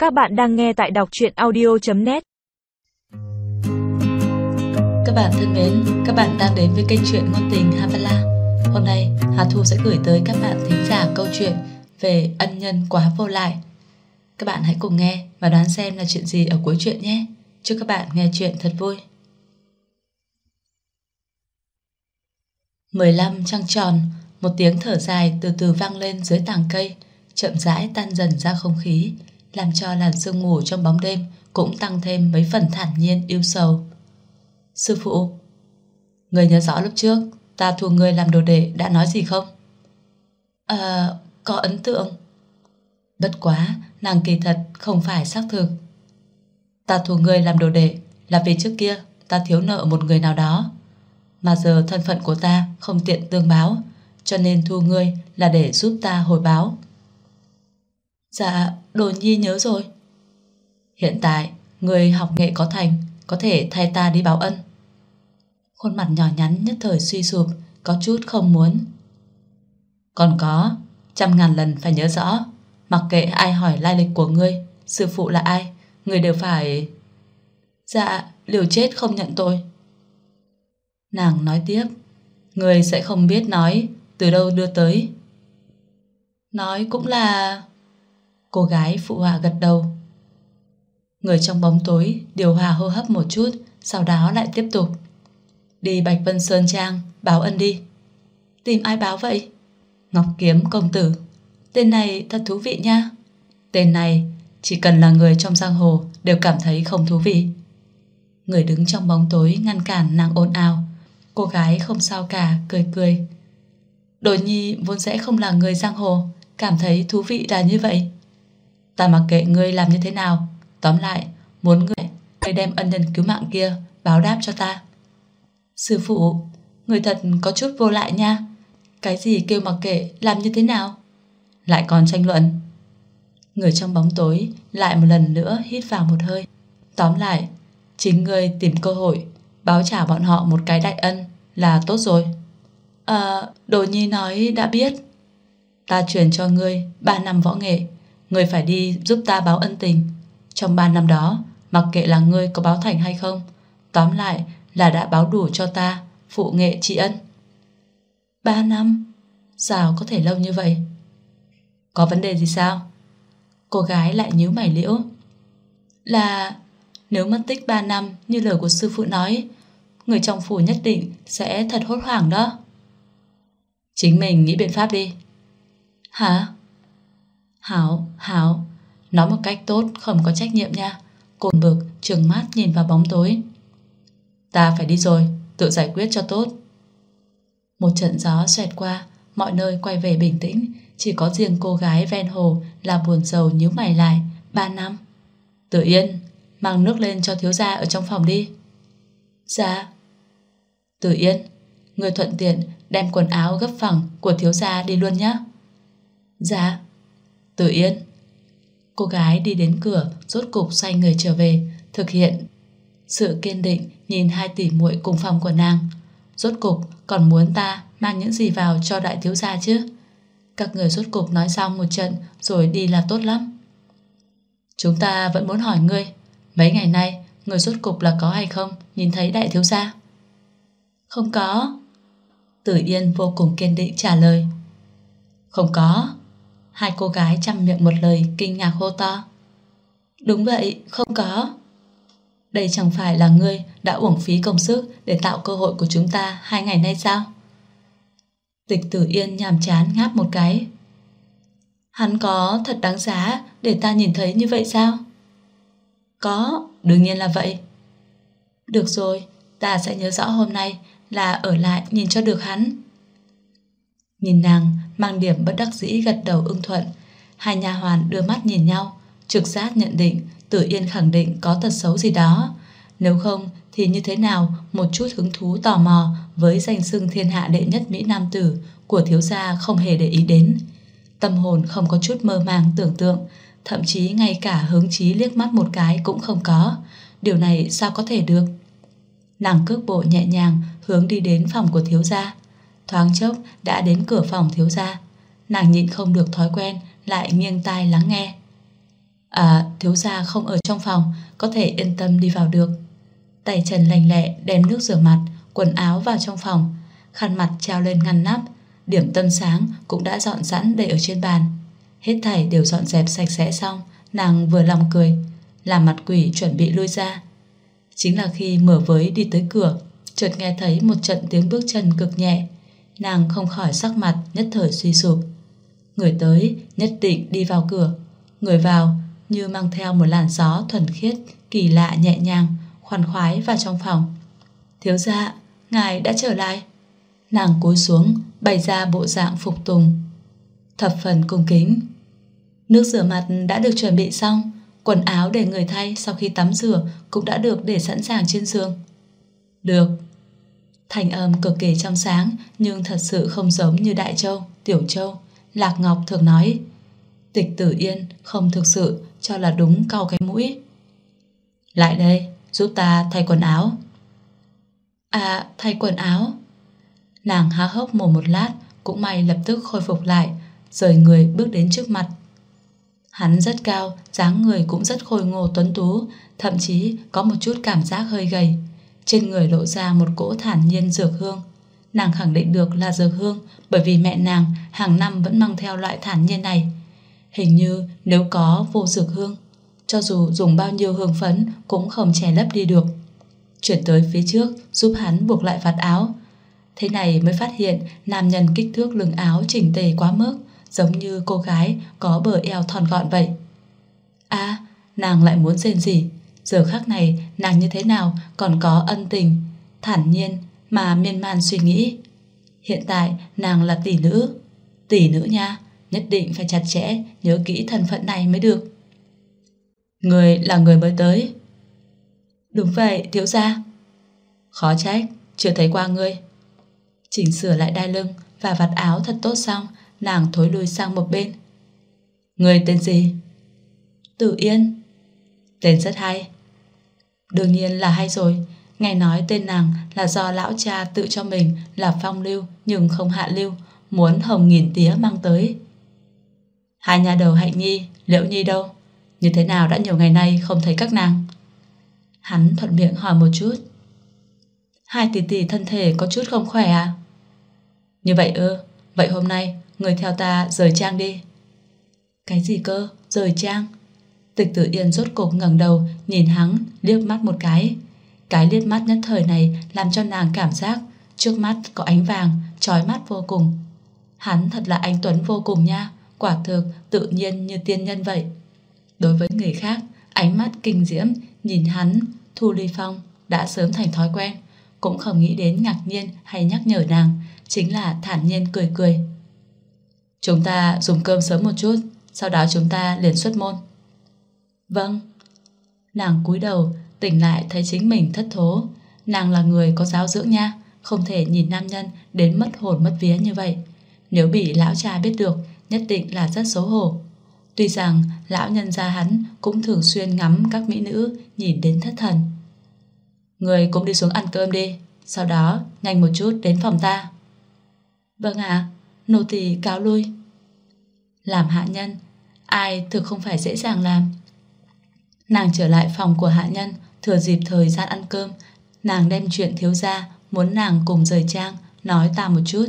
Các bạn đang nghe tại đọc truyện audio.net. Các bạn thân mến, các bạn đang đến với kênh truyện ngôn tình Havala. Hôm nay Hà Thu sẽ gửi tới các bạn thính giả câu chuyện về ân nhân quá vô lại. Các bạn hãy cùng nghe và đoán xem là chuyện gì ở cuối truyện nhé. Chúc các bạn nghe truyện thật vui. 15 trăng tròn, một tiếng thở dài từ từ vang lên dưới tàng cây, chậm rãi tan dần ra không khí, làm cho làn sương mù trong bóng đêm cũng tăng thêm mấy phần thản nhiên ưu sầu. Sư phụ, người nhớ rõ lúc trước ta thu người làm đồ đệ đã nói gì không? Có ấn tượng. Bất quá, nàng kỳ thật không phải xác thực. Ta thu người làm đồ đệ là vì trước kia ta thiếu nợ một người nào đó, mà giờ thân phận của ta không tiện tương báo, cho nên thu ngươi là để giúp ta hồi báo. Dạ, Đồ Nhi nhớ rồi. Hiện tại, người học nghệ có thành, có thể thay ta đi báo ân. Khuôn mặt nhỏ nhắn nhất thời suy sụp, có chút không muốn. Còn có, 100.000 lần phải nhớ rõ, mặc kệ ai hỏi lai lịch của ngươi, sư phụ là ai, ngươi đều phải... Dạ, liều chết không nhận tội. Nàng nói tiếp, ngươi sẽ không biết nói từ đâu đưa tới. Nói cũng là... Cô gái phụ họa gật đầu. Người trong bóng tối điều hòa hô hấp một chút, sau đó lại tiếp tục. Đi Bạch Vân Sơn Trang báo ân đi. Tìm ai báo vậy? Ngọc Kiếm công tử. Tên này thật thú vị nha. Tên này chỉ cần là người trong giang hồ đều cảm thấy không thú vị. Người đứng trong bóng tối ngăn cản nàng ồn ào. Cô gái không sao cả, cười cười. Đồ Nhi vốn sẽ không là người giang hồ, cảm thấy thú vị là như vậy. Ta mặc kệ ngươi làm như thế nào, tóm lại muốn ngươi đem ân nhân cứu mạng kia báo đáp cho ta. Sư phụ, người thật có chút vô lại nha. Cái gì kêu mặc kệ làm như thế nào? Lại còn tranh luận. Người trong bóng tối lại một lần nữa hít vào một hơi. Tóm lại, chính ngươi tìm cơ hội báo trả bọn họ một cái đại ân là tốt rồi. Đồ Nhi nói đã biết. Ta truyền cho ngươi 3 năm võ nghệ, ngươi phải đi giúp ta báo ân tình. Trong 3 năm đó, mặc kệ là ngươi có báo thành hay không, tóm lại là đã báo đủ cho ta phụ nghệ tri ân. 3 năm? Sao có thể lâu như vậy? Có vấn đề gì sao? Cô gái lại nhíu mày liễu. Là nếu mất tích 3 năm như lời của sư phụ nói, người trong phủ nhất định sẽ thật hốt hoảng đó. Chính mình nghĩ biện pháp đi. Hả? Hảo, nói một cách tốt, không có trách nhiệm nha. Cồn bực trừng mắt nhìn vào bóng tối. Ta phải đi rồi, tự giải quyết cho tốt. Một trận gió xoẹt qua, mọi nơi quay về bình tĩnh, chỉ có riêng cô gái ven hồ là buồn rầu nhíu mày lại. 3 năm. Tử Yên, mang nước lên cho thiếu gia ở trong phòng đi. Dạ. Tử Yên, người thuận tiện đem quần áo gấp phẳng của thiếu gia đi luôn nhé. Dạ. Tử Yên. Cô gái đi đến cửa, rốt cục xoay người trở về, thực hiện sự kiên định nhìn 2 tỷ muội cùng phòng của nàng. Rốt cục còn muốn ta mang những gì vào cho đại thiếu gia chứ? Các người rốt cục nói xong một trận rồi đi là tốt lắm. Chúng ta vẫn muốn hỏi ngươi, mấy ngày nay người rốt cục là có hay không nhìn thấy đại thiếu gia? Không có. Tử Yên vô cùng kiên định trả lời. Không có. 2 cô gái chăm miệng một lời kinh ngạc hô to. Đúng vậy, không có. Đây chẳng phải là ngươi đã uổng phí công sức để tạo cơ hội của chúng ta 2 ngày nay sao? Tịch Tử Yên nhàm chán ngáp một cái. Hắn có thật đáng giá để ta nhìn thấy như vậy sao? Có, đương nhiên là vậy. Được rồi, ta sẽ nhớ rõ hôm nay là ở lại nhìn cho được hắn. Nhìn nàng mang điểm bất đắc dĩ gật đầu ưng thuận. 2 nha hoàn đưa mắt nhìn nhau, trực giác nhận định Tử Yên khẳng định có tật xấu gì đó. Nếu không thì như thế nào một chút hứng thú tò mò với danh xưng thiên hạ đệ nhất mỹ nam tử của thiếu gia không hề để ý đến. Tâm hồn không có chút mơ màng tưởng tượng, thậm chí ngay cả hướng chí liếc mắt một cái cũng không có. Điều này sao có thể được? Nàng cước bộ nhẹ nhàng hướng đi đến phòng của thiếu gia. Thoáng chốc đã đến cửa phòng thiếu gia. Nàng nhịn không được thói quen lại nghiêng tai lắng nghe. Thiếu gia không ở trong phòng, có thể yên tâm đi vào được. Tay chân lành lẹ đem nước rửa mặt, quần áo vào trong phòng, khăn mặt treo lên ngăn nắp, điểm tâm sáng cũng đã dọn sẵn để ở trên bàn. Hết thảy đều dọn dẹp sạch sẽ xong, nàng vừa lòng cười, làm mặt quỷ chuẩn bị lui ra. Chính là khi mở với đi tới cửa, chợt nghe thấy một trận tiếng bước chân cực nhẹ, nàng không khỏi sắc mặt nhất thời suy sụp. Người tới nhất định đi vào cửa, người vào như mang theo một làn gió thuần khiết, kỳ lạ nhẹ nhàng, khoan khoái vào trong phòng. Thiếu gia, ngài đã trở lại. Nàng cúi xuống, bày ra bộ dạng phục tùng, thập phần cung kính. Nước rửa mặt đã được chuẩn bị xong, quần áo để người thay sau khi tắm rửa cũng đã được để sẵn sàng trên giường. Được. Thanh âm cực kỳ trong sáng, nhưng thật sự không giống như Đại Châu, Tiểu Châu, Lạc Ngọc thường nói. Tịch Tử Yên không thực sự cho là đúng, cau cái mũi. Lại đây, giúp ta thay quần áo. Thay quần áo. Nàng há hốc mồm một lát, cũng may lập tức khôi phục lại, rời người bước đến trước mặt. Hắn rất cao, dáng người cũng rất khôi ngô tuấn tú, thậm chí có một chút cảm giác hơi gầy. Trên người lộ ra một cỗ thản nhiên dược hương. Nàng khẳng định được là dược hương, bởi vì mẹ nàng hàng năm vẫn mang theo loại thản nhiên này. Hình như nếu có vô dược hương, cho dù dùng bao nhiêu hương phấn cũng không che lấp đi được. Chuyển tới phía trước, giúp hắn buộc lại vạt áo. Thế này mới phát hiện nam nhân kích thước lưng áo chỉnh tề quá mức, giống như cô gái có bờ eo thon gọn vậy. Nàng lại muốn rên rỉ. Giờ khắc này nàng như thế nào còn có ân tình, thản nhiên mà miên man suy nghĩ. Hiện tại nàng là tỷ nữ. Tỷ nữ nha, nhất định phải chặt chẽ nhớ kỹ thân phận này mới được. Người là người mới tới. Đúng vậy, thiếu gia. Khó trách, chưa thấy qua ngươi. Chỉnh sửa lại đai lưng và vạt áo thật tốt xong, nàng thối lui sang một bên. Người tên gì? Tử Yên. Tên rất hay. Đương nhiên là hay rồi. Nghe nói tên nàng là do lão cha tự cho mình là phong lưu nhưng không hạ lưu, muốn hồng nghìn tía mang tới. Hai nhà đầu Hạnh Nhi, Liễu Nhi đâu? Như thế nào đã nhiều ngày nay không thấy các nàng? Hắn thuận miệng hỏi một chút. Hai tỷ tỷ thân thể có chút không khỏe à? Như vậy ư? Vậy hôm nay người theo ta rời trang đi. Cái gì cơ? Rời trang? Tịch Tử Yên rốt cục ngẩng đầu nhìn hắn liếc mắt một cái. Cái liếc mắt nhất thời này làm cho nàng cảm giác trước mắt có ánh vàng chói mắt vô cùng. Hắn thật là anh tuấn vô cùng nha, quả thực tự nhiên như tiên nhân vậy. Đối với người khác, ánh mắt kinh diễm nhìn hắn, Thu Ly Phong đã sớm thành thói quen, cũng không nghĩ đến ngạc nhiên hay nhắc nhở nàng, chính là thản nhiên cười cười. Chúng ta dùng cơm sớm một chút, sau đó chúng ta liền xuất môn. Vâng. Nàng cúi đầu, tỉnh lại thấy chính mình thất thố. Nàng là người có giáo dưỡng nha, không thể nhìn nam nhân đến mất hồn mất vía như vậy. Nếu bị lão cha biết được, nhất định là rất xấu hổ. Tuy rằng lão nhân gia hắn cũng thường xuyên ngắm các mỹ nữ, nhìn đến thất thần. Người cũng đi xuống ăn cơm đi, sau đó nhanh một chút đến phòng ta. Vâng ạ, nô tỳ cáo lui. Làm hạ nhân, ai thực không phải dễ dàng làm. Nàng trở lại phòng của hạ nhân, thừa dịp thời gian ăn cơm, nàng đem chuyện thiếu gia muốn nàng cùng rời trang nói ta một chút.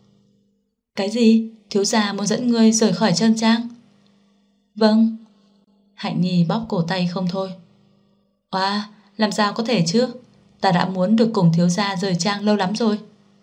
Cái gì? Thiếu gia muốn dẫn ngươi rời khỏi Trân Trang? Vâng. Hạnh Nhi bóp cổ tay không thôi. Làm sao có thể chứ? Ta đã muốn được cùng thiếu gia rời trang lâu lắm rồi.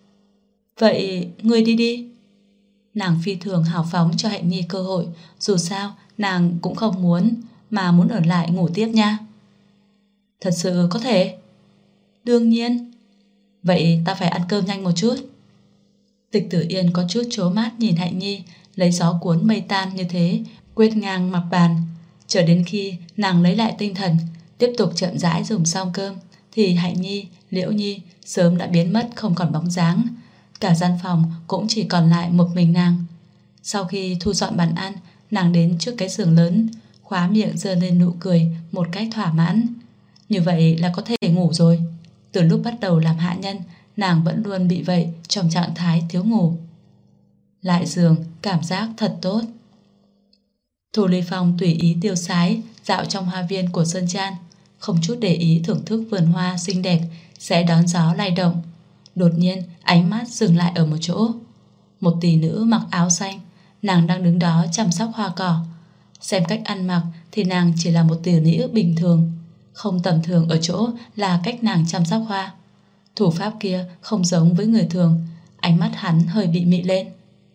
Vậy ngươi đi đi. Nàng phi thường hào phóng cho Hạnh Nhi cơ hội, dù sao nàng cũng không muốn, mà muốn ở lại ngủ tiếp nha. Thật sự có thể? Đương nhiên. Vậy ta phải ăn cơm nhanh một chút. Tịch Tử Yên có chút trố mắt nhìn Hạnh Nhi lấy gió cuốn mây tan như thế, quét ngang mặt bàn. Chờ đến khi nàng lấy lại tinh thần, tiếp tục chậm rãi dùng xong cơm, thì Hạnh Nhi, Liễu Nhi sớm đã biến mất không còn bóng dáng. Cả gian phòng cũng chỉ còn lại một mình nàng. Sau khi thu dọn bàn ăn, nàng đến trước cái giường lớn, khóa miệng giơ lên nụ cười một cách thỏa mãn. Như vậy là có thể ngủ rồi. Từ lúc bắt đầu làm hạ nhân, nàng vẫn luôn bị vậy, trong trạng thái thiếu ngủ. Lại giường, cảm giác thật tốt. Thu Ly Phong tùy ý tiêu sái dạo trong hoa viên của Sơn Trang, không chút để ý thưởng thức vườn hoa xinh đẹp sẽ đón gió lay động. Đột nhiên ánh mắt dừng lại ở một chỗ. Một tỷ nữ mặc áo xanh, nàng đang đứng đó chăm sóc hoa cỏ. Xem cách ăn mặc thì nàng chỉ là một tỷ nữ bình thường. Không tầm thường ở chỗ là cách nàng chăm sóc hoa. Thủ pháp kia không giống với người thường. Ánh mắt hắn hơi bị mị lên.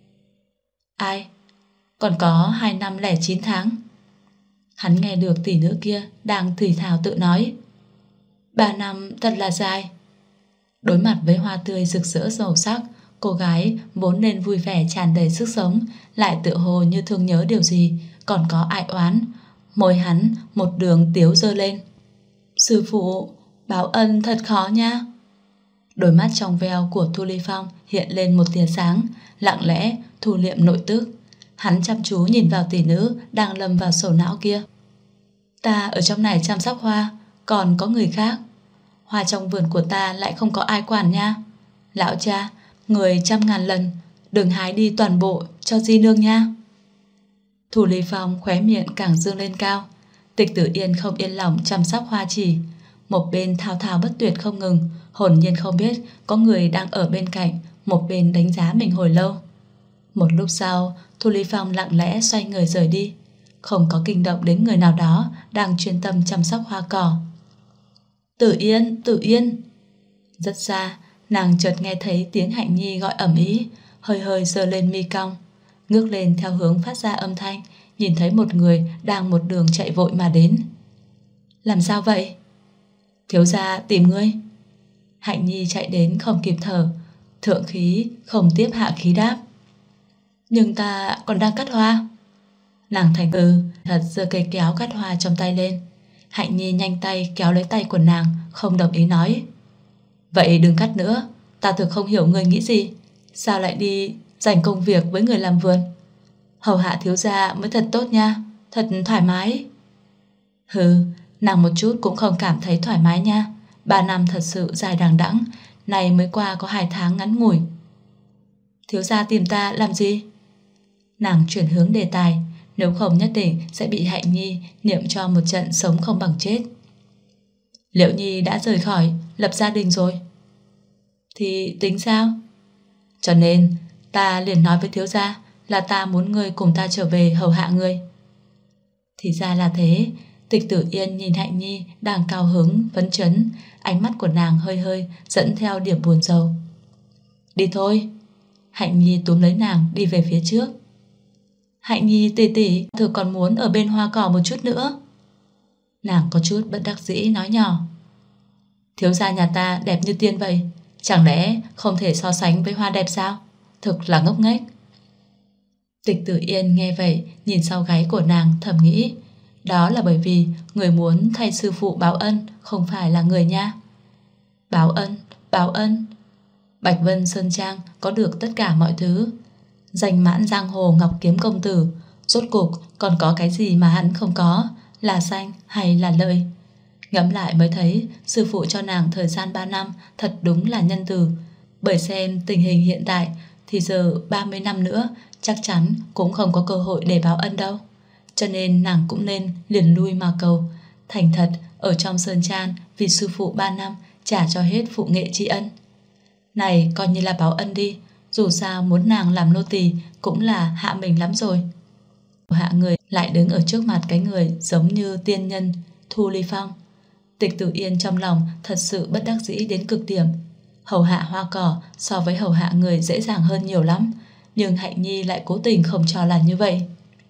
Ai? Còn có 2 năm lẻ 9 tháng. Hắn nghe được tỷ nữ kia đang thì thào tự nói. 3 năm thật là dài. Đối mặt với hoa tươi rực rỡ màu sắc, cô gái vốn nên vui vẻ tràn đầy sức sống lại tựa hồ như thương nhớ điều gì, còn có ai oán. Môi hắn một đường tiếu dơ lên. Sư phụ, báo ân thật khó nha. Đôi mắt trong veo của Thu Ly Phong hiện lên một tia sáng, lặng lẽ thu liệm nội tức. Hắn chăm chú nhìn vào tỷ nữ đang lâm vào sầu não kia. Ta ở trong này chăm sóc hoa, còn có người khác. Hoa trong vườn của ta lại không có ai quản nha. Lão cha, người 100.000 lần đừng hái đi toàn bộ cho di nương nha. Thu Ly Phong khóe miệng càng dương lên cao. Tịch Tử Yên không yên lòng chăm sóc hoa chỉ, một bên thao thao bất tuyệt không ngừng, hồn nhiên không biết có người đang ở bên cạnh, một bên đánh giá mình hồi lâu. Một lúc sau, Thu Ly Phong lặng lẽ xoay người rời đi, không có kinh động đến người nào đó đang chuyên tâm chăm sóc hoa cỏ. Tử Yên, Tử Yên. Rất xa, nàng chợt nghe thấy tiếng Hạnh Nhi gọi ầm ĩ, hơi hơi giơ lên mi cong, ngước lên theo hướng phát ra âm thanh, nhìn thấy một người đang một đường chạy vội mà đến. Làm sao vậy? Thiếu gia tìm ngươi. Hạnh Nhi chạy đến không kịp thở, thượng khí không tiếp hạ khí đáp. Nhưng ta còn đang cắt hoa. Nàng thành thật giơ cây kéo cắt hoa trong tay lên. Hạnh Nhi nhanh tay kéo lấy tay của nàng, không đồng ý nói. Vậy đừng cắt nữa, ta thực không hiểu ngươi nghĩ gì. Sao lại đi dành công việc với người làm vườn? Hầu hạ thiếu gia mới thật tốt nha, thật thoải mái. Hừ, nàng một chút cũng không cảm thấy thoải mái nha. 3 năm thật sự dài đằng đẵng, này mới qua có 2 tháng ngắn ngủi. Thiếu gia tìm ta làm gì? Nàng chuyển hướng đề tài, nếu không nhất định sẽ bị Hạnh Nhi niệm cho một trận sống không bằng chết. Liễu Nhi đã rời khỏi, lập gia đình rồi. Thì tính sao? Cho nên ta liền nói với thiếu gia là ta muốn ngươi cùng ta trở về hầu hạ ngươi. Thì ra là thế. Tịch Tử Yên nhìn Hạnh Nhi đang cao hứng, phấn chấn, ánh mắt của nàng hơi hơi dẫn theo điểm buồn rầu. Đi thôi. Hạnh Nhi túm lấy nàng đi về phía trước. Hạnh Nhi tỷ tỷ, thử còn muốn ở bên hoa cỏ một chút nữa. Nàng có chút bất đắc dĩ nói nhỏ. Thiếu gia nhà ta đẹp như tiên vậy, chẳng lẽ không thể so sánh với hoa đẹp sao? Thực là ngốc nghếch. Tịch Tử Yên nghe vậy, nhìn sau gáy của nàng thầm nghĩ, đó là bởi vì người muốn thay sư phụ báo ân không phải là người nha. Báo ân, báo ân. Bạch Vân Sơn Trang có được tất cả mọi thứ. Danh mãn giang hồ Ngọc Kiếm công tử, rốt cục còn có cái gì mà hắn không có, là danh hay là lợi? Ngẫm lại mới thấy sư phụ cho nàng thời gian 3 năm thật đúng là nhân từ. Bởi xem tình hình hiện tại thì giờ 30 năm nữa chắc chắn cũng không có cơ hội để báo ân đâu. Cho nên nàng cũng nên liền lui mà cầu, thành thật ở trong Sơn Trang vì sư phụ 3 năm trả cho hết phụ nghệ tri ân. Này coi như là báo ân đi, dù sao muốn nàng làm nô tỳ cũng là hạ mình lắm rồi. Hạ người lại đứng ở trước mặt cái người giống như tiên nhân Thu Ly Phong. Tịch Tử Yên trong lòng thật sự bất đắc dĩ đến cực điểm. Hầu hạ hoa cỏ so với hầu hạ người dễ dàng hơn nhiều lắm, nhưng Hạnh Nhi lại cố tình không cho là như vậy.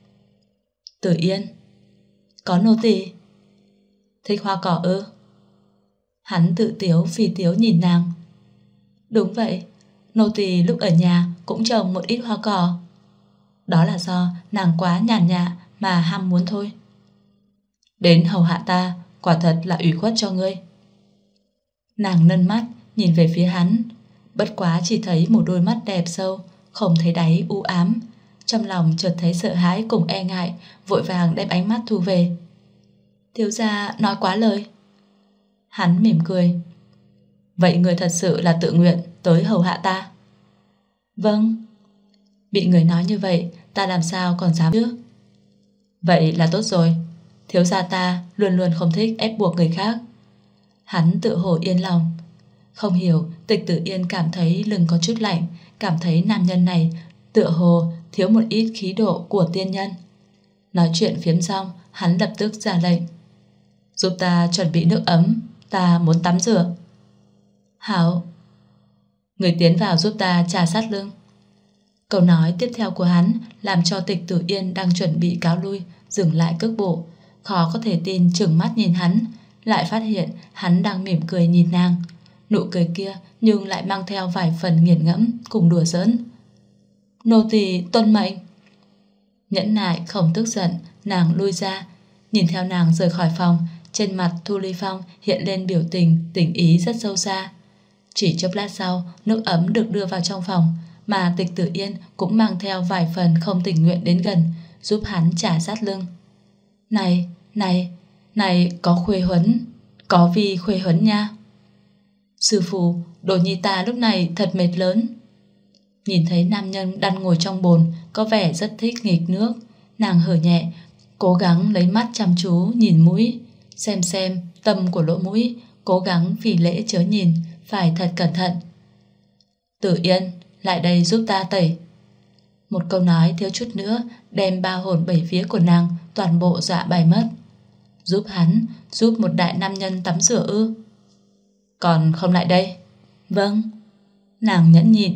Tử Yên, có nô tỳ. Thích hoa cỏ ư? Hắn tự tiếu phi tiếu nhìn nàng. Đúng vậy, nô tỳ lúc ở nhà cũng trồng một ít hoa cỏ. Đó là do nàng quá nhàn nhã mà ham muốn thôi. Đến hầu hạ ta quả thật là ủy khuất cho ngươi. Nàng nâng mắt nhìn về phía hắn, bất quá chỉ thấy một đôi mắt đẹp sâu, không thấy đáy u ám. Trong lòng chợt thấy sợ hãi cùng e ngại, vội vàng đem ánh mắt thu về. Thiếu gia nói quá lời. Hắn mỉm cười. Vậy người thật sự là tự nguyện tới hầu hạ ta? Vâng. Bị người nói như vậy, ta làm sao còn dám chứ? Vậy là tốt rồi. Thiếu gia ta luôn luôn không thích ép buộc người khác. Hắn tự hồ yên lòng. Không hiểu, Tịch Tử Yên cảm thấy lưng có chút lạnh, cảm thấy nam nhân này tựa hồ thiếu một ít khí độ của tiên nhân. Nói chuyện phiếm xong, hắn lập tức ra lệnh. Giúp ta chuẩn bị nước ấm, ta muốn tắm rửa. Hảo. Người tiến vào giúp ta trà sát lưng. Câu nói tiếp theo của hắn làm cho Tịch Tử Yên đang chuẩn bị cáo lui dừng lại cước bộ, khó có thể tin trừng mắt nhìn hắn, lại phát hiện hắn đang mỉm cười nhìn nàng. Nụ cười kia nhưng lại mang theo vài phần nghiền ngẫm cùng đùa giỡn. Nô tỳ tuân mệnh. Nhẫn nại không tức giận, nàng lui ra. Nhìn theo nàng rời khỏi phòng, trên mặt Thu Ly Phong hiện lên biểu tình tình ý rất sâu xa. Chỉ chốc lát sau, nước ấm được đưa vào trong phòng, mà Tịch Tử Yên cũng mang theo vài phần không tình nguyện đến gần, giúp hắn trà sát lưng. Này, có khuê huấn, có vi khuê huấn nha. Sư phụ, đồ nhi ta lúc này thật mệt lớn. Nhìn thấy nam nhân đang ngồi trong bồn, có vẻ rất thích nghịch nước, nàng hở nhẹ, cố gắng lấy mắt chăm chú nhìn mũi, xem tâm của lỗ mũi, cố gắng vì lễ chớ nhìn, phải thật cẩn thận. Tử Yên, lại đây giúp ta tẩy. Một câu nói thiếu chút nữa đem ba hồn bảy vía của nàng toàn bộ dọa bay mất. Giúp hắn, giúp một đại nam nhân tắm rửa ư? Còn không lại đây? Vâng. Nàng nhẫn nhịn,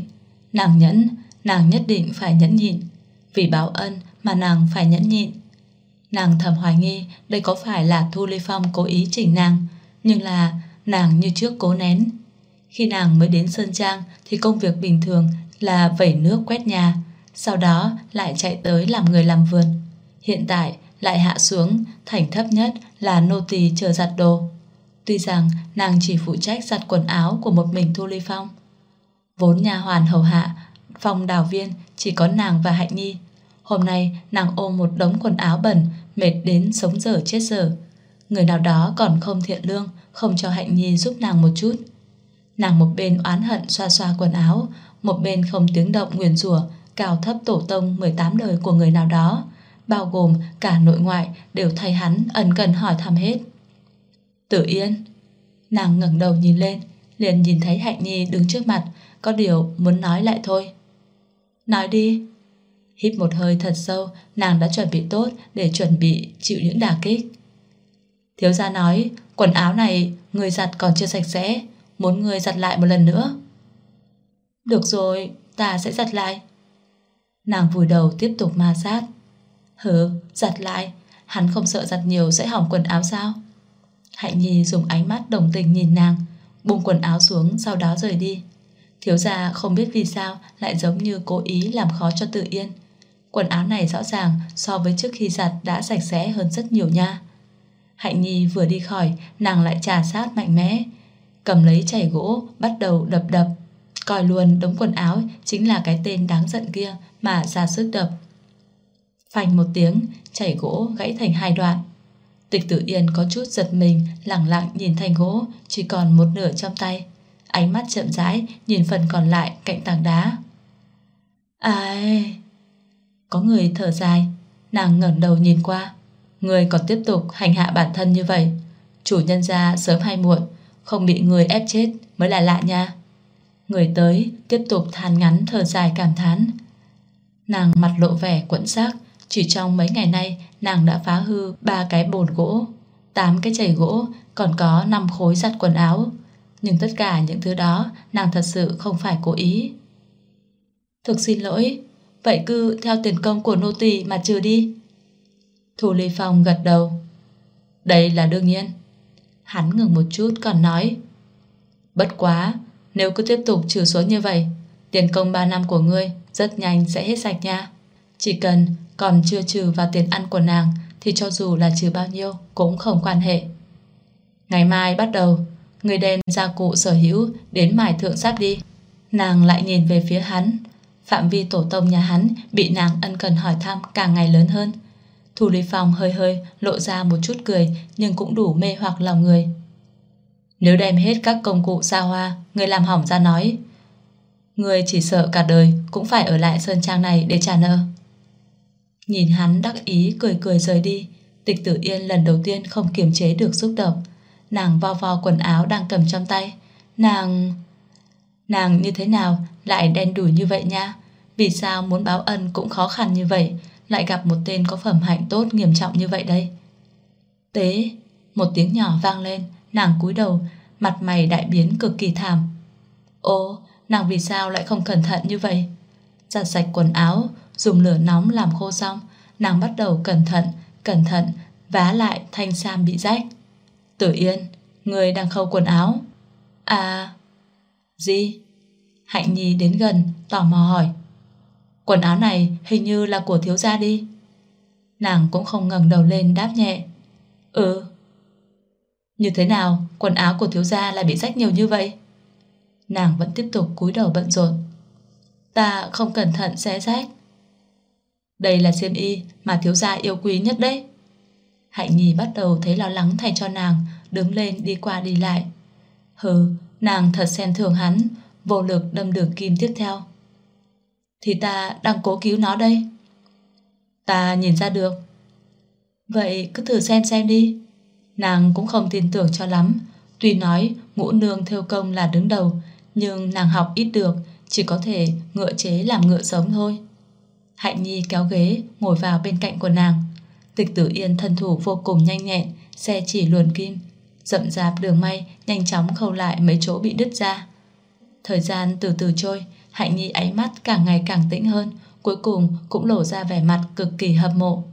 nàng nhất định phải nhẫn nhịn. Vì báo ân mà nàng phải nhẫn nhịn. Nàng thầm hoài nghi đây có phải là Thu Ly Phong cố ý chỉnh nàng, nhưng là nàng như trước cố nén. Khi nàng mới đến Sơn Trang thì công việc bình thường là vẩy nước quét nhà, sau đó lại chạy tới làm người làm vườn. Hiện tại lại hạ xuống thành thấp nhất là nô tỳ chờ giặt đồ. Tuy rằng nàng chỉ phụ trách giặt quần áo của một mình Thu Ly Phong. Vốn nha hoàn hầu hạ phòng đào viên chỉ có nàng và Hạnh Nhi. Hôm nay nàng ôm một đống quần áo bẩn, mệt đến sống dở chết dở. Người nào đó còn không thiện lương, không cho Hạnh Nhi giúp nàng một chút. Nàng một bên oán hận xoa xoa quần áo, một bên không tiếng động nguyền rủa cao thấp tổ tông 18 đời của người nào đó, bao gồm cả nội ngoại đều thay hắn ân cần hỏi thăm hết. Tử Yên. Nàng ngẩng đầu nhìn lên, liền nhìn thấy Hạnh Nhi đứng trước mặt, có điều muốn nói lại thôi. Nói đi. Hít một hơi thật sâu, nàng đã chuẩn bị tốt để chuẩn bị chịu những đả kích. Thiếu gia nói, quần áo này người giặt còn chưa sạch sẽ, muốn người giặt lại một lần nữa. Được rồi, ta sẽ giặt lại. Nàng vùi đầu tiếp tục ma sát. Giặt lại, hắn không sợ giặt nhiều sẽ hỏng quần áo sao? Hạnh Nhi dùng ánh mắt đồng tình nhìn nàng, buông quần áo xuống sau đó rời đi. Thiếu gia không biết vì sao lại giống như cố ý làm khó cho Tử Yên. Quần áo này rõ ràng so với trước khi giặt đã sạch sẽ hơn rất nhiều nha. Hạnh Nhi vừa đi khỏi, nàng lại trà sát mạnh mẽ, cầm lấy chảy gỗ bắt đầu đập, coi luôn đống quần áo chính là cái tên đáng giận kia mà ra sức đập. Phanh một tiếng, chảy gỗ gãy thành hai đoạn. Tịch Tử Yên có chút giật mình, lẳng lặng nhìn thanh gỗ chỉ còn một nửa trong tay, ánh mắt chậm rãi nhìn phần còn lại cạnh tảng đá. Ai? Có người thở dài. Nàng ngẩng đầu nhìn qua. Người còn tiếp tục hành hạ bản thân như vậy, chủ nhân gia sớm hay muộn không bị người ép chết mới là lạ nha. Người tới tiếp tục than ngắn thở dài cảm thán. Nàng mặt lộ vẻ quẫn xác. Chỉ trong mấy ngày nay nàng đã phá hư 3 cái bồn gỗ, 8 cái chày gỗ, còn có 5 khối giặt quần áo. Nhưng tất cả những thứ đó nàng thật sự không phải cố ý. Thực xin lỗi. Vậy cứ theo tiền công của nô tỳ mà trừ đi. Thu Ly Phong gật đầu. Đây là đương nhiên. Hắn ngừng một chút còn nói, bất quá, nếu cứ tiếp tục trừ xuống như vậy, tiền công 3 năm của ngươi rất nhanh sẽ hết sạch nha. Chỉ cần còn chưa trừ vào tiền ăn của nàng thì cho dù là trừ bao nhiêu cũng không quan hệ. Ngày mai bắt đầu, ngươi đem gia cụ sở hữu đến mài thượng sáp đi. Nàng lại nhìn về phía hắn. Phạm vi tổ tông nhà hắn bị nàng ân cần hỏi thăm càng ngày lớn hơn. Thu Ly Phong hơi lộ ra một chút cười, nhưng cũng đủ mê hoặc lòng người. Nếu đem hết các công cụ xa hoa người làm hỏng ra nói, người chỉ sợ cả đời cũng phải ở lại sơn trang này để trả nợ. Nhìn hắn đắc ý cười cười rời đi, Tịch Tử Yên lần đầu tiên không kiềm chế được xúc động. Nàng vo vo quần áo đang cầm trong tay. Nàng như thế nào lại đen đủi như vậy nha? Vì sao muốn báo ân cũng khó khăn như vậy, lại gặp một tên có phẩm hạnh tốt nghiêm trọng như vậy đây? Tế, một tiếng nhỏ vang lên, nàng cúi đầu, mặt mày đại biến cực kỳ thảm. Ô, nàng vì sao lại không cẩn thận như vậy? Giặt sạch quần áo, dùng lửa nóng làm khô xong, nàng bắt đầu cẩn thận vá lại thanh sam bị rách. Tử Yên, người đang khâu quần áo. À, gì? Hạnh Nhi đến gần, tò mò hỏi. Quần áo này hình như là của thiếu gia đi. Nàng cũng không ngẩng đầu lên đáp nhẹ. Ừ. Như thế nào quần áo của thiếu gia lại bị rách nhiều như vậy? Nàng vẫn tiếp tục cúi đầu bận rộn. Ta không cẩn thận xé rách. Đây là xiêm y mà thiếu gia yêu quý nhất đấy. Hạnh Nhi bắt đầu thấy lo lắng thay cho nàng, đứng lên đi qua đi lại. Nàng thật xem thường hắn, vô lực đâm đường kim tiếp theo. Thì ta đang cố cứu nó đây. Ta nhìn ra được. Vậy cứ thử xem đi. Nàng cũng không tin tưởng cho lắm. Tuy nói ngũ nương thêu công là đứng đầu, nhưng nàng học ít được, chỉ có thể ngựa chế làm ngựa sống thôi. Hạnh Nhi kéo ghế ngồi vào bên cạnh của nàng. Tịch Tử Yên thân thủ vô cùng nhanh nhẹn, xe chỉ luồn kim, rậm rạp đường may nhanh chóng khâu lại mấy chỗ bị đứt ra. Thời gian từ từ trôi, Hạnh Nhi ánh mắt càng ngày càng tĩnh hơn, cuối cùng cũng lộ ra vẻ mặt cực kỳ hâm mộ.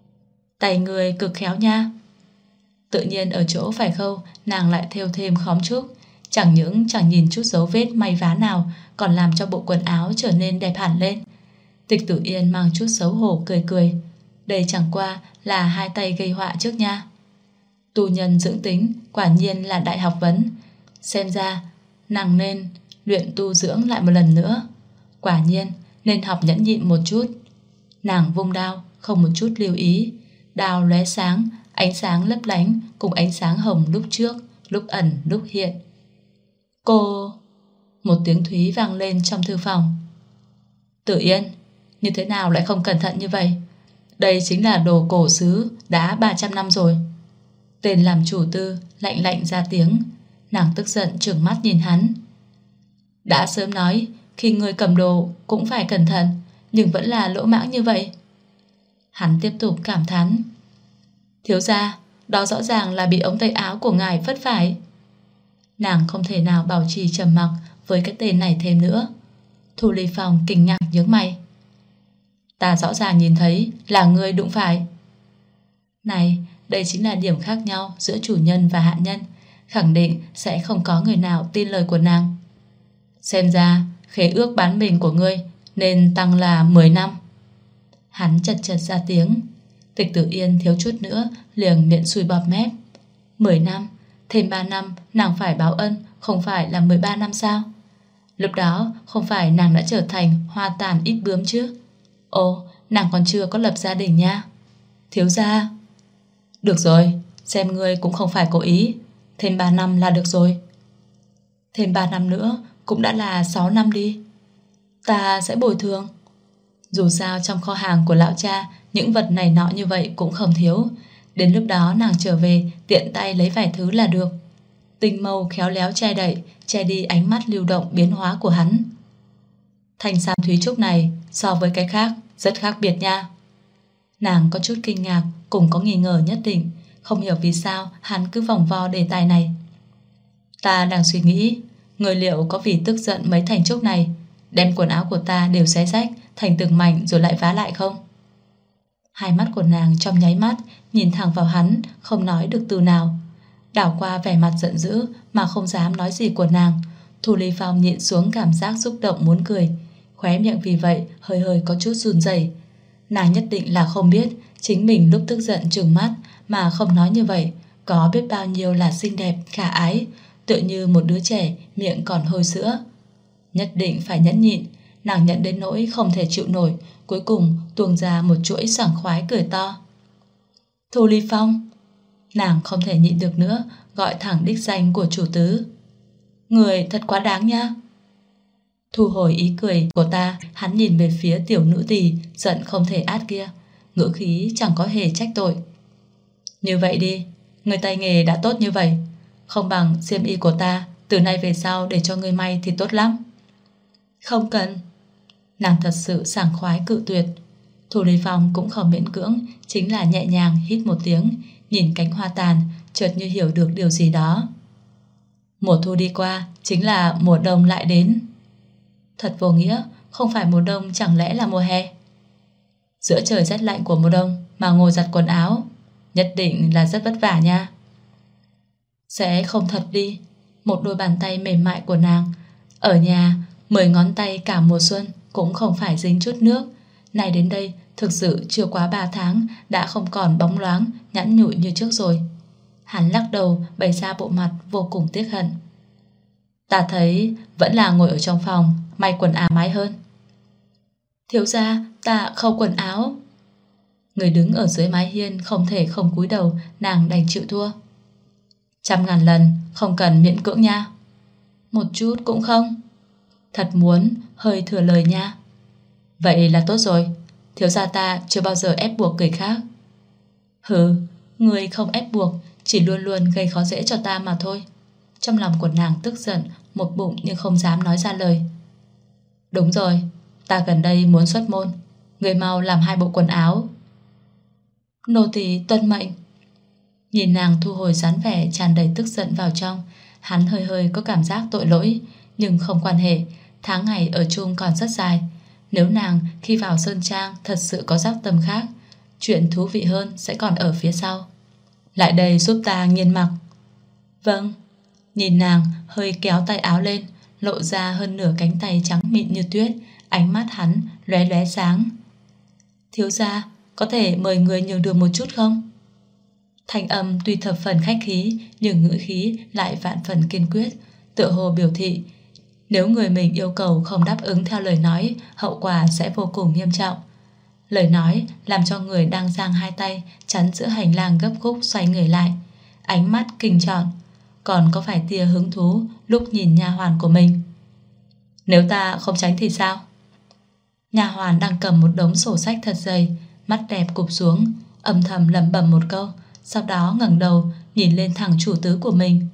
Tay người cực khéo nha. Tự nhiên ở chỗ phải khâu, nàng lại thêu thêm khóm trúc, chẳng nhìn chút dấu vết may vá nào, còn làm cho bộ quần áo trở nên đẹp hẳn lên. Tịch Tử Yên mang chút xấu hổ cười cười. Đây chẳng qua là hai tay gây họa trước nha. Tu nhân dưỡng tính quả nhiên là đại học vấn. Xem ra nàng nên luyện tu dưỡng lại một lần nữa. Quả nhiên nên học nhẫn nhịn một chút. Nàng vung đao không một chút lưu ý. Đao lóe sáng, ánh sáng lấp lánh cùng ánh sáng hồng lúc trước, lúc ẩn lúc hiện. Cô... Một tiếng Thúy vang lên trong thư phòng. Tử Yên, như thế nào lại không cẩn thận như vậy? Đây chính là đồ cổ xứ đã 300 năm rồi. Tên làm chủ tư lạnh lạnh ra tiếng. Nàng tức giận trừng mắt nhìn hắn. Đã sớm nói khi người cầm đồ cũng phải cẩn thận, nhưng vẫn là lỗ mãng như vậy. Hắn tiếp tục cảm thán. Thiếu gia, đó rõ ràng là bị ống tay áo của ngài phất phải. Nàng không thể nào bảo trì trầm mặc với cái tên này thêm nữa. Thu Ly Phong kinh ngạc nhướng mày. Ta rõ ràng nhìn thấy là ngươi đụng phải. Này, đây chính là điểm khác nhau giữa chủ nhân và hạ nhân. Khẳng định sẽ không có người nào tin lời của nàng. Xem ra khế ước bán mình của ngươi nên tăng là 10 năm. Hắn chật chật ra tiếng. Tịch Tử Yên thiếu chút nữa liền miệng sùi bọt mép. 10 năm, thêm 3 năm nàng phải báo ân, không phải là 13 năm sao? Lúc đó không phải nàng đã trở thành hoa tàn ít bướm chứ? Ồ, nàng còn chưa có lập gia đình nha. Thiếu gia. Được rồi, xem ngươi cũng không phải cố ý. Thêm 3 năm là được rồi. Thêm 3 năm nữa cũng đã là 6 năm đi. Ta sẽ bồi thường. Dù sao trong kho hàng của lão cha những vật này nọ như vậy cũng không thiếu. Đến lúc đó nàng trở về tiện tay lấy vài thứ là được. Tinh mâu khéo léo che đậy, che đi ánh mắt lưu động biến hóa của hắn. Thanh sam thúy trúc này so với cái khác rất khác biệt nha. Nàng có chút kinh ngạc, cùng có nghi ngờ nhất định, không hiểu vì sao hắn cứ vòng vo đề tài này. Ta đang suy nghĩ, người liệu có vì tức giận mấy thành trúc này đem quần áo của ta đều xé rách thành từng mảnh rồi lại vá lại không? Hai mắt của nàng trong nháy mắt nhìn thẳng vào hắn, không nói được từ nào. Đảo qua vẻ mặt giận dữ mà không dám nói gì của nàng, Thu Ly Phong nhịn xuống cảm giác xúc động muốn cười, khóe miệng vì vậy hơi hơi có chút run rẩy. Nàng nhất định là không biết chính mình lúc tức giận trừng mắt mà không nói như vậy có biết bao nhiêu là xinh đẹp khả ái, tựa như một đứa trẻ miệng còn hôi sữa. Nhất định phải nhẫn nhịn. Nàng nhận đến nỗi không thể chịu nổi, cuối cùng tuôn ra một chuỗi sảng khoái cười to. Thu Ly Phong. Nàng không thể nhịn được nữa, gọi thẳng đích danh của chủ tứ. Người thật quá đáng nha. Thu hồi ý cười của ta, hắn nhìn về phía tiểu nữ tỳ giận không thể át kia. ngữ khí chẳng có hề trách tội. Như vậy đi, người tay nghề đã tốt như vậy, không bằng xiêm y của ta từ nay về sau để cho ngươi may thì tốt lắm. Không cần. Nàng thật sự sảng khoái cự tuyệt. Thu Ly Phong cũng không miễn cưỡng, chính là nhẹ nhàng hít một tiếng, nhìn cánh hoa tàn, chợt như hiểu được điều gì đó. Mùa thu đi qua, chính là mùa đông lại đến. Thật vô nghĩa, không phải mùa đông chẳng lẽ là mùa hè? Giữa trời rét lạnh của mùa đông mà ngồi giặt quần áo, nhất định là rất vất vả nha. Sẽ không thật đi. Một đôi bàn tay mềm mại của nàng, ở nhà 10 ngón tay cả mùa xuân cũng không phải dính chút nước. Này đến đây thực sự chưa quá 3 tháng đã không còn bóng loáng, nhẵn nhụi như trước rồi. Hắn lắc đầu bày ra bộ mặt vô cùng tiếc hận. Ta thấy vẫn là ngồi ở trong phòng may quần áo mái hơn. Thiếu gia, ta khâu quần áo. Người đứng ở dưới mái hiên không thể không cúi đầu, nàng đành chịu thua. 100.000 lần không cần miễn cưỡng nha. Một chút cũng không. Thật muốn hơi thừa lời nha. Vậy là tốt rồi, thiếu gia ta chưa bao giờ ép buộc người khác. Hừ, người không ép buộc, chỉ luôn luôn gây khó dễ cho ta mà thôi. Trong lòng của nàng tức giận một bụng nhưng không dám nói ra lời. Đúng rồi, ta gần đây muốn xuất môn, người mau làm 2 bộ quần áo. Nô tỳ tuân mệnh. Nhìn nàng thu hồi dáng vẻ tràn đầy tức giận vào trong, hắn hơi hơi có cảm giác tội lỗi. Nhưng không quan hệ, tháng ngày ở chung còn rất dài. Nếu nàng khi vào Sơn Trang thật sự có dắc tâm khác, chuyện thú vị hơn sẽ còn ở phía sau. Lại đây giúp ta nghiên mặc. Vâng. Nhìn nàng hơi kéo tay áo lên, lộ ra hơn nửa cánh tay trắng mịn như tuyết. Ánh mắt hắn lóe lóe sáng. Thiếu gia, có thể mời người nhường đường một chút không? Thanh âm tuy thập phần khách khí, nhưng ngữ khí lại vạn phần kiên quyết, tựa hồ biểu thị nếu người mình yêu cầu không đáp ứng theo lời nói, hậu quả sẽ vô cùng nghiêm trọng. Lời nói làm cho người đang giang hai tay chắn giữa hành lang gấp khúc xoay người lại, ánh mắt kinh trọn, còn có phải tia hứng thú lúc nhìn nha hoàn của mình. Nếu ta không tránh thì sao? Nha hoàn đang cầm một đống sổ sách thật dày, mắt đẹp cụp xuống, âm thầm lẩm bẩm một câu, sau đó ngẩng đầu nhìn lên thẳng chủ tớ của mình.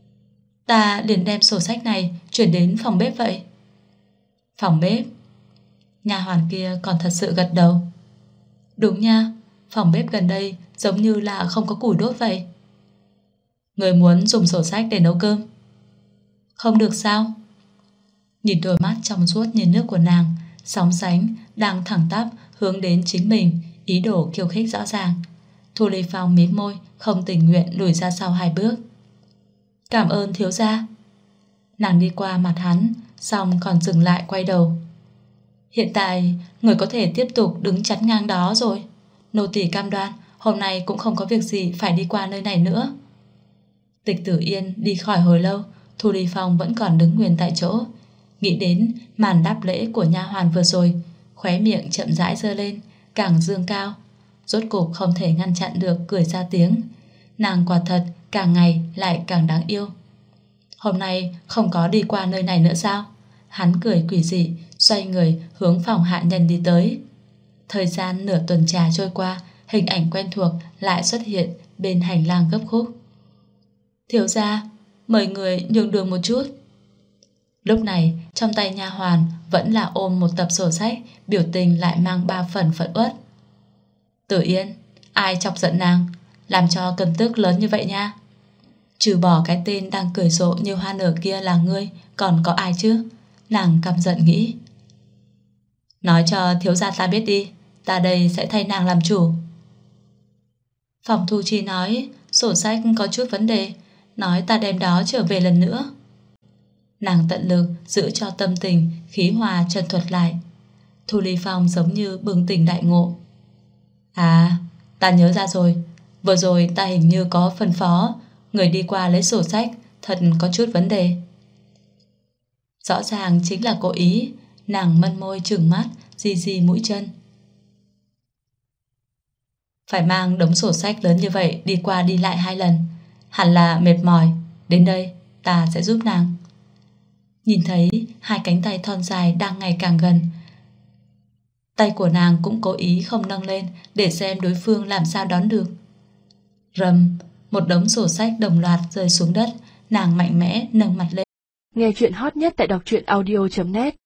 Ta liền đem sổ sách này chuyển đến phòng bếp vậy. Phòng bếp? Nha hoàn kia còn thật sự gật đầu. Đúng nha, phòng bếp gần đây giống như là không có củi đốt vậy. Người muốn dùng sổ sách để nấu cơm? Không được sao? Nhìn đôi mắt trong suốt như nước của nàng, sóng sánh đang thẳng tắp hướng đến chính mình, ý đồ khiêu khích rõ ràng. Thu Ly Phong mím môi, không tình nguyện lùi ra sau 2 bước. Cảm ơn thiếu gia. Nàng đi qua mặt hắn, xong còn dừng lại quay đầu. Hiện tại người có thể tiếp tục đứng chắn ngang đó rồi. Nô tỳ cam đoan hôm nay cũng không có việc gì phải đi qua nơi này nữa. Tịch Tử Yên đi khỏi hồi lâu, Thu Ly Phong vẫn còn đứng nguyên tại chỗ. Nghĩ đến màn đáp lễ của nha hoàn vừa rồi, khóe miệng chậm rãi giơ lên, càng dương cao. Rốt cục không thể ngăn chặn được cười ra tiếng. Nàng quả thật càng ngày lại càng đáng yêu. Hôm nay không có đi qua nơi này nữa sao? Hắn cười quỷ dị, xoay người hướng phòng hạ nhân đi tới. Thời gian nửa tuần trà trôi qua, hình ảnh quen thuộc lại xuất hiện bên hành lang gấp khúc. Thiếu gia, mời người nhường đường một chút. Lúc này trong tay nha hoàn vẫn là ôm một tập sổ sách, biểu tình lại mang 3 phần phẫn uất. Tử Yên, ai chọc giận nàng, làm cho cơn tức lớn như vậy nha. Trừ bỏ cái tên đang cười rộ như hoa nở kia là ngươi, còn có ai chứ? Nàng căm giận nghĩ. Nói cho thiếu gia ta biết đi, ta đây sẽ thay nàng làm chủ. Phòng thu chi nói sổ sách có chút vấn đề, nói ta đem đó trở về lần nữa. Nàng tận lực giữ cho tâm tình khí hòa trần thuật lại. Thu Ly Phong giống như bừng tỉnh đại ngộ. À, ta nhớ ra rồi, vừa rồi ta hình như có phân phó người đi qua lấy sổ sách, thật có chút vấn đề. Rõ ràng chính là cố ý. Nàng mân môi trừng mắt, di mũi chân. Phải mang đống sổ sách lớn như vậy đi qua đi lại 2 lần, hẳn là mệt mỏi. Đến đây ta sẽ giúp nàng. Nhìn thấy 2 cánh tay thon dài đang ngày càng gần, Tay của nàng cũng cố ý không nâng lên để xem đối phương làm sao đón được. Rầm, một đống sổ sách đồng loạt rơi xuống đất. Nàng mạnh mẽ nâng mặt lên. Nghe chuyện hot nhất tại đọc truyện audio.net.